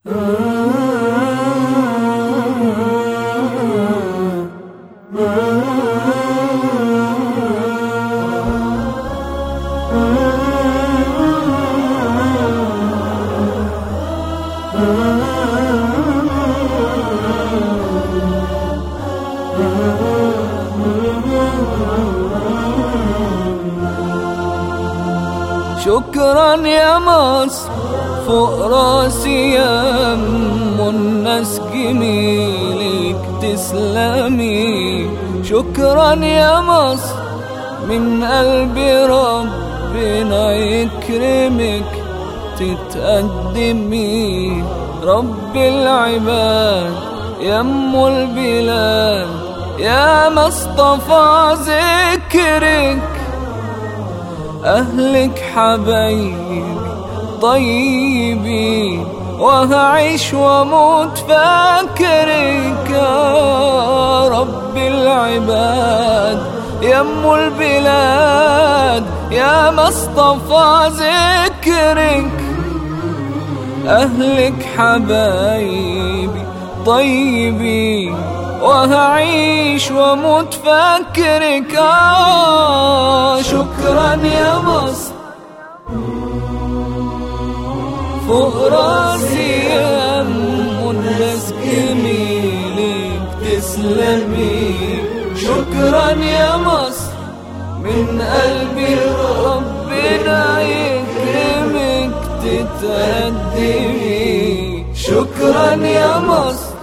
شكرا يا مصر فوق راسي يا الناس جميلك تسلمي. شكرا يا مصر من قلبي ربنا يكرمك تتقدمي. رب العباد يا ام البلاد يا مصطفى ذكرك. أهلك حبايبي طيبين وهعيش واموت فاكرك. يا رب العباد يا ام البلاد يا مصطفى ذكرك. أهلك حبايبي طيبين وهعيش واموت فاكرك. شكرا يا مصر فوق راسي يا الناس جميلك تسلمي. شكرا يا مصر من قلبي ربنا يكرمك تتقدمي. شكرا يا مصر